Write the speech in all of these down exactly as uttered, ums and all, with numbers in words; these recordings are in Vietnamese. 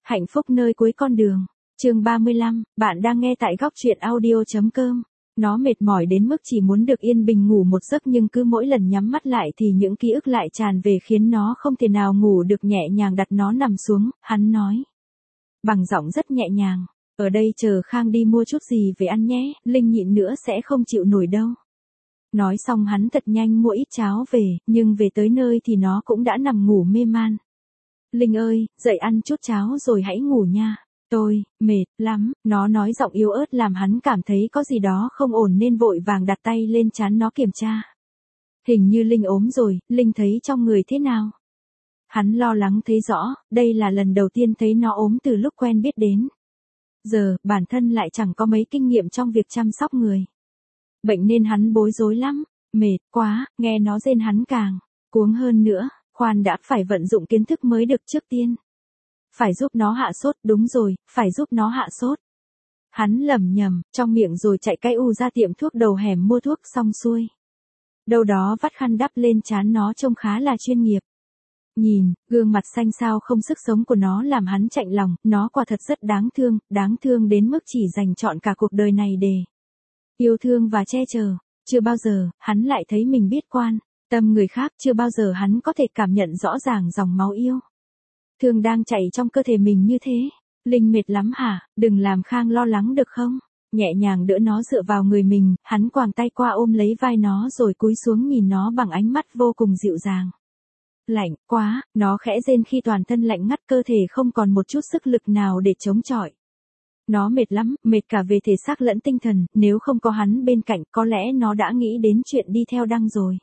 Hạnh phúc nơi cuối con đường. Chương ba mươi lăm, bạn đang nghe tại góc truyện audio chấm com. Nó mệt mỏi đến mức chỉ muốn được yên bình ngủ một giấc, nhưng cứ mỗi lần nhắm mắt lại thì những ký ức lại tràn về khiến nó không thể nào ngủ được. Nhẹ nhàng đặt nó nằm xuống, hắn nói bằng giọng rất nhẹ nhàng, ở đây chờ Khang đi mua chút gì về ăn nhé, Linh nhịn nữa sẽ không chịu nổi đâu. Nói xong hắn thật nhanh mua ít cháo về, nhưng về tới nơi thì nó cũng đã nằm ngủ mê man. Linh ơi, dậy ăn chút cháo rồi hãy ngủ nha. Tôi, mệt lắm, nó nói giọng yếu ớt làm hắn cảm thấy có gì đó không ổn nên vội vàng đặt tay lên trán nó kiểm tra. Hình như Linh ốm rồi, Linh thấy trong người thế nào? Hắn lo lắng thấy rõ, đây là lần đầu tiên thấy nó ốm từ lúc quen biết đến giờ, bản thân lại chẳng có mấy kinh nghiệm trong việc chăm sóc người bệnh nên hắn bối rối lắm. Mệt quá, nghe nó rên hắn càng cuống hơn nữa. Khoan đã, phải vận dụng kiến thức mới được. Trước tiên phải giúp nó hạ sốt, đúng rồi, phải giúp nó hạ sốt. Hắn lẩm nhẩm trong miệng rồi chạy cay u ra tiệm thuốc đầu hẻm mua thuốc. Xong xuôi, đâu đó vắt khăn đắp lên trán nó trông khá là chuyên nghiệp. Nhìn gương mặt xanh xao không sức sống của nó làm hắn chạnh lòng, nó quả thật rất đáng thương, đáng thương đến mức chỉ dành trọn cả cuộc đời này để yêu thương và che chở. Chưa bao giờ hắn lại thấy mình biết quan tâm người khác, chưa bao giờ hắn có thể cảm nhận rõ ràng dòng máu yêu thương đang chảy trong cơ thể mình như thế. Linh mệt lắm hả? Đừng làm Khang lo lắng được không? Nhẹ nhàng đỡ nó dựa vào người mình, hắn quàng tay qua ôm lấy vai nó rồi cúi xuống nhìn nó bằng ánh mắt vô cùng dịu dàng. Lạnh quá, nó khẽ rên khi toàn thân lạnh ngắt, cơ thể không còn một chút sức lực nào để chống chọi. Nó mệt lắm, mệt cả về thể xác lẫn tinh thần, nếu không có hắn bên cạnh có lẽ nó đã nghĩ đến chuyện đi theo Đăng rồi.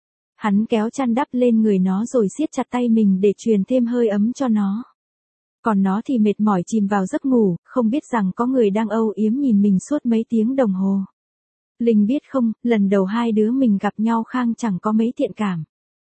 Hắn kéo chăn đắp lên người nó rồi siết chặt tay mình để truyền thêm hơi ấm cho nó. Còn nó thì mệt mỏi chìm vào giấc ngủ, không biết rằng có người đang âu yếm nhìn mình suốt mấy tiếng đồng hồ. Linh biết không, lần đầu hai đứa mình gặp nhau Khang chẳng có mấy thiện cảm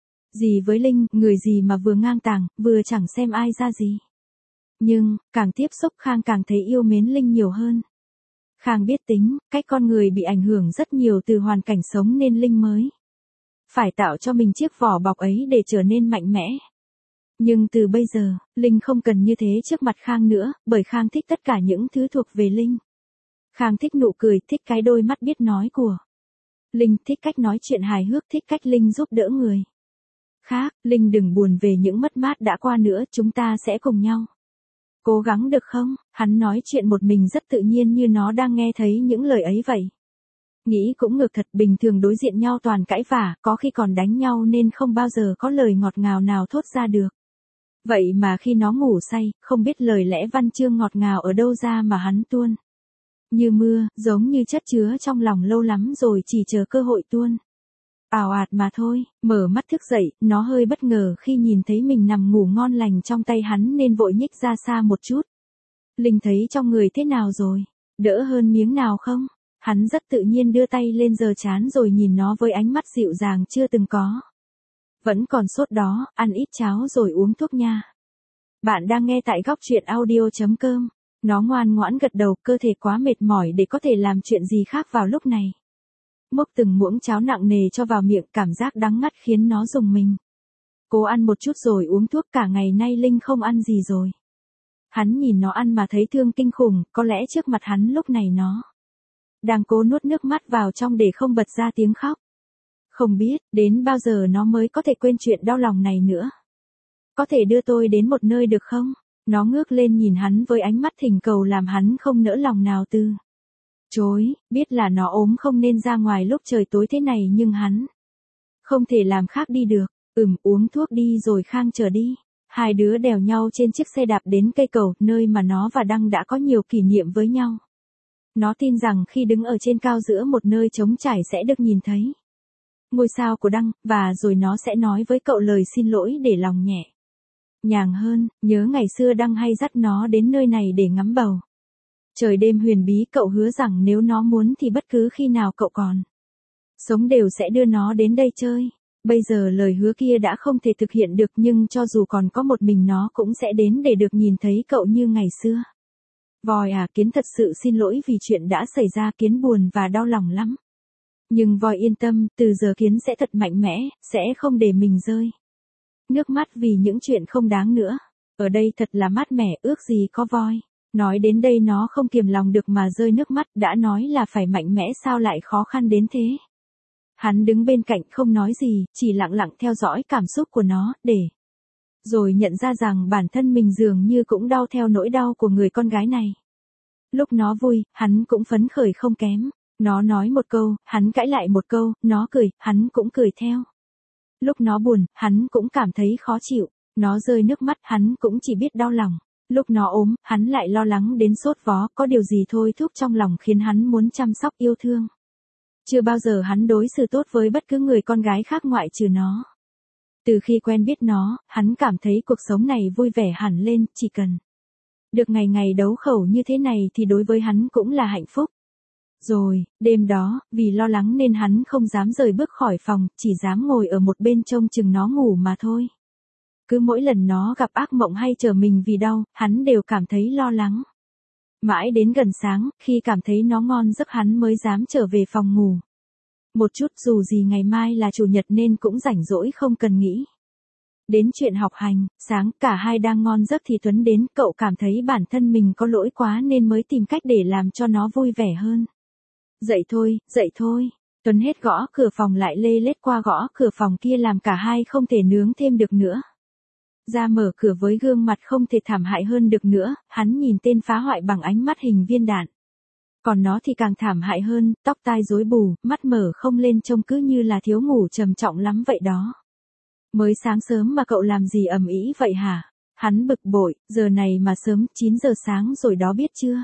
gì với Linh, người gì mà vừa ngang tàng, vừa chẳng xem ai ra gì. Nhưng, càng tiếp xúc Khang càng thấy yêu mến Linh nhiều hơn. Khang biết tính, cách con người bị ảnh hưởng rất nhiều từ hoàn cảnh sống nên Linh mới phải tạo cho mình chiếc vỏ bọc ấy để trở nên mạnh mẽ. Nhưng từ bây giờ, Linh không cần như thế trước mặt Khang nữa, bởi Khang thích tất cả những thứ thuộc về Linh. Khang thích nụ cười, thích cái đôi mắt biết nói của Linh, thích cách nói chuyện hài hước, thích cách Linh giúp đỡ người khác. Linh đừng buồn về những mất mát đã qua nữa, chúng ta sẽ cùng nhau cố gắng được không? Hắn nói chuyện một mình rất tự nhiên như nó đang nghe thấy những lời ấy vậy. Nghĩ cũng ngược thật, bình thường đối diện nhau toàn cãi vả, có khi còn đánh nhau nên không bao giờ có lời ngọt ngào nào thốt ra được. Vậy mà khi nó ngủ say, không biết lời lẽ văn chương ngọt ngào ở đâu ra mà hắn tuôn như mưa, giống như chất chứa trong lòng lâu lắm rồi chỉ chờ cơ hội tuôn ào ạt mà thôi. Mở mắt thức dậy, nó hơi bất ngờ khi nhìn thấy mình nằm ngủ ngon lành trong tay hắn nên vội nhích ra xa một chút. Linh thấy trong người thế nào rồi? Đỡ hơn miếng nào không? Hắn rất tự nhiên đưa tay lên giơ trán rồi nhìn nó với ánh mắt dịu dàng chưa từng có. Vẫn còn sốt đó, ăn ít cháo rồi uống thuốc nha. Bạn đang nghe tại góc truyện audio chấm com. Nó ngoan ngoãn gật đầu, cơ thể quá mệt mỏi để có thể làm chuyện gì khác vào lúc này. Múc từng muỗng cháo nặng nề cho vào miệng, cảm giác đắng ngắt khiến nó rùng mình. Cố ăn một chút rồi uống thuốc, cả ngày nay Linh không ăn gì rồi. Hắn nhìn nó ăn mà thấy thương kinh khủng, có lẽ trước mặt hắn lúc này nó đang cố nuốt nước mắt vào trong để không bật ra tiếng khóc. Không biết, đến bao giờ nó mới có thể quên chuyện đau lòng này nữa. Có thể đưa tôi đến một nơi được không? Nó ngước lên nhìn hắn với ánh mắt thỉnh cầu làm hắn không nỡ lòng nào từ chối, biết là nó ốm không nên ra ngoài lúc trời tối thế này nhưng hắn không thể làm khác đi được. Ừm, uống thuốc đi rồi Khang chờ đi. Hai đứa đèo nhau trên chiếc xe đạp đến cây cầu, nơi mà nó và Đăng đã có nhiều kỷ niệm với nhau. Nó tin rằng khi đứng ở trên cao giữa một nơi trống trải sẽ được nhìn thấy ngôi sao của Đăng, và rồi nó sẽ nói với cậu lời xin lỗi để lòng nhẹ nhàng hơn. Nhớ ngày xưa Đăng hay dắt nó đến nơi này để ngắm bầu trời đêm huyền bí, cậu hứa rằng nếu nó muốn thì bất cứ khi nào cậu còn sống đều sẽ đưa nó đến đây chơi. Bây giờ lời hứa kia đã không thể thực hiện được, nhưng cho dù còn có một mình nó cũng sẽ đến để được nhìn thấy cậu như ngày xưa. Voi à, Kiến thật sự xin lỗi vì chuyện đã xảy ra, Kiến buồn và đau lòng lắm. Nhưng Voi yên tâm, từ giờ Kiến sẽ thật mạnh mẽ, sẽ không để mình rơi nước mắt vì những chuyện không đáng nữa. Ở đây thật là mát mẻ, ước gì có voi. Nói đến đây nó không kiềm lòng được mà rơi nước mắt, đã nói là phải mạnh mẽ sao lại khó khăn đến thế. Hắn đứng bên cạnh không nói gì, chỉ lặng lặng theo dõi cảm xúc của nó, để rồi nhận ra rằng bản thân mình dường như cũng đau theo nỗi đau của người con gái này. Lúc nó vui, hắn cũng phấn khởi không kém. Nó nói một câu, hắn cãi lại một câu, nó cười, hắn cũng cười theo. Lúc nó buồn, hắn cũng cảm thấy khó chịu. Nó rơi nước mắt, hắn cũng chỉ biết đau lòng. Lúc nó ốm, hắn lại lo lắng đến sốt vó, có điều gì thôi thúc trong lòng khiến hắn muốn chăm sóc yêu thương. Chưa bao giờ hắn đối xử tốt với bất cứ người con gái khác ngoại trừ nó. Từ khi quen biết nó, hắn cảm thấy cuộc sống này vui vẻ hẳn lên, chỉ cần được ngày ngày đấu khẩu như thế này thì đối với hắn cũng là hạnh phúc. Rồi, đêm đó, vì lo lắng nên hắn không dám rời bước khỏi phòng, chỉ dám ngồi ở một bên trông chừng nó ngủ mà thôi. Cứ mỗi lần nó gặp ác mộng hay chờ mình vì đau, hắn đều cảm thấy lo lắng. Mãi đến gần sáng, khi cảm thấy nó ngon giấc hắn mới dám trở về phòng ngủ. Một chút dù gì ngày mai là chủ nhật nên cũng rảnh rỗi không cần nghĩ đến chuyện học hành. Sáng cả hai đang ngon giấc thì Tuấn đến, cậu cảm thấy bản thân mình có lỗi quá nên mới tìm cách để làm cho nó vui vẻ hơn. Dậy thôi, dậy thôi. Tuấn hết gõ cửa phòng lại lê lết qua gõ cửa phòng kia làm cả hai không thể nướng thêm được nữa. Ra mở cửa với gương mặt không thể thảm hại hơn được nữa, hắn nhìn tên phá hoại bằng ánh mắt hình viên đạn. Còn nó thì càng thảm hại hơn, tóc tai rối bù, mắt mở không lên trông cứ như là thiếu ngủ trầm trọng lắm vậy đó. Mới sáng sớm mà cậu làm gì ầm ĩ vậy hả? Hắn bực bội, giờ này mà sớm, chín giờ sáng rồi đó biết chưa?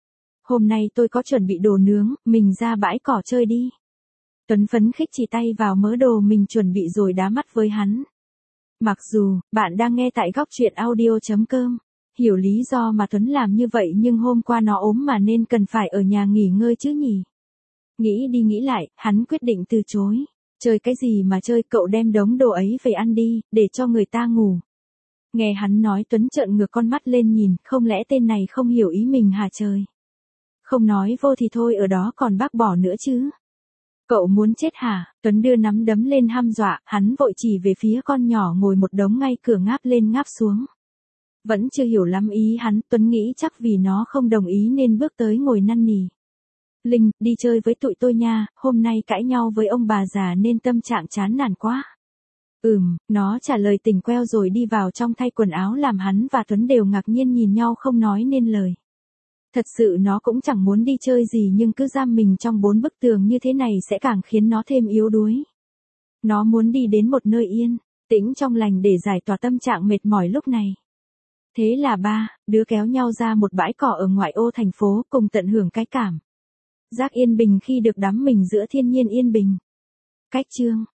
Hôm nay tôi có chuẩn bị đồ nướng, mình ra bãi cỏ chơi đi. Tuấn phấn khích chỉ tay vào mớ đồ mình chuẩn bị rồi đá mắt với hắn. Mặc dù, bạn đang nghe tại góc truyện audio chấm com, hiểu lý do mà Tuấn làm như vậy nhưng hôm qua nó ốm mà nên cần phải ở nhà nghỉ ngơi chứ nhỉ. Nghĩ đi nghĩ lại, hắn quyết định từ chối. Chơi cái gì mà chơi, cậu đem đống đồ ấy về ăn đi, để cho người ta ngủ. Nghe hắn nói Tuấn trợn ngược con mắt lên nhìn, không lẽ tên này không hiểu ý mình hả trời. Không nói vô thì thôi ở đó còn bác bỏ nữa chứ. Cậu muốn chết hả? Tuấn đưa nắm đấm lên hăm dọa, hắn vội chỉ về phía con nhỏ ngồi một đống ngay cửa ngáp lên ngáp xuống. Vẫn chưa hiểu lắm ý hắn, Tuấn nghĩ chắc vì nó không đồng ý nên bước tới ngồi năn nỉ. Linh, đi chơi với tụi tôi nha, hôm nay cãi nhau với ông bà già nên tâm trạng chán nản quá. Ừm, nó trả lời tỉnh queo rồi đi vào trong thay quần áo làm hắn và Tuấn đều ngạc nhiên nhìn nhau không nói nên lời. Thật sự nó cũng chẳng muốn đi chơi gì nhưng cứ giam mình trong bốn bức tường như thế này sẽ càng khiến nó thêm yếu đuối. Nó muốn đi đến một nơi yên, tĩnh trong lành để giải tỏa tâm trạng mệt mỏi lúc này. Thế là ba đứa kéo nhau ra một bãi cỏ ở ngoại ô thành phố cùng tận hưởng cái cảm giác yên bình khi được đắm mình giữa thiên nhiên yên bình. Cách chương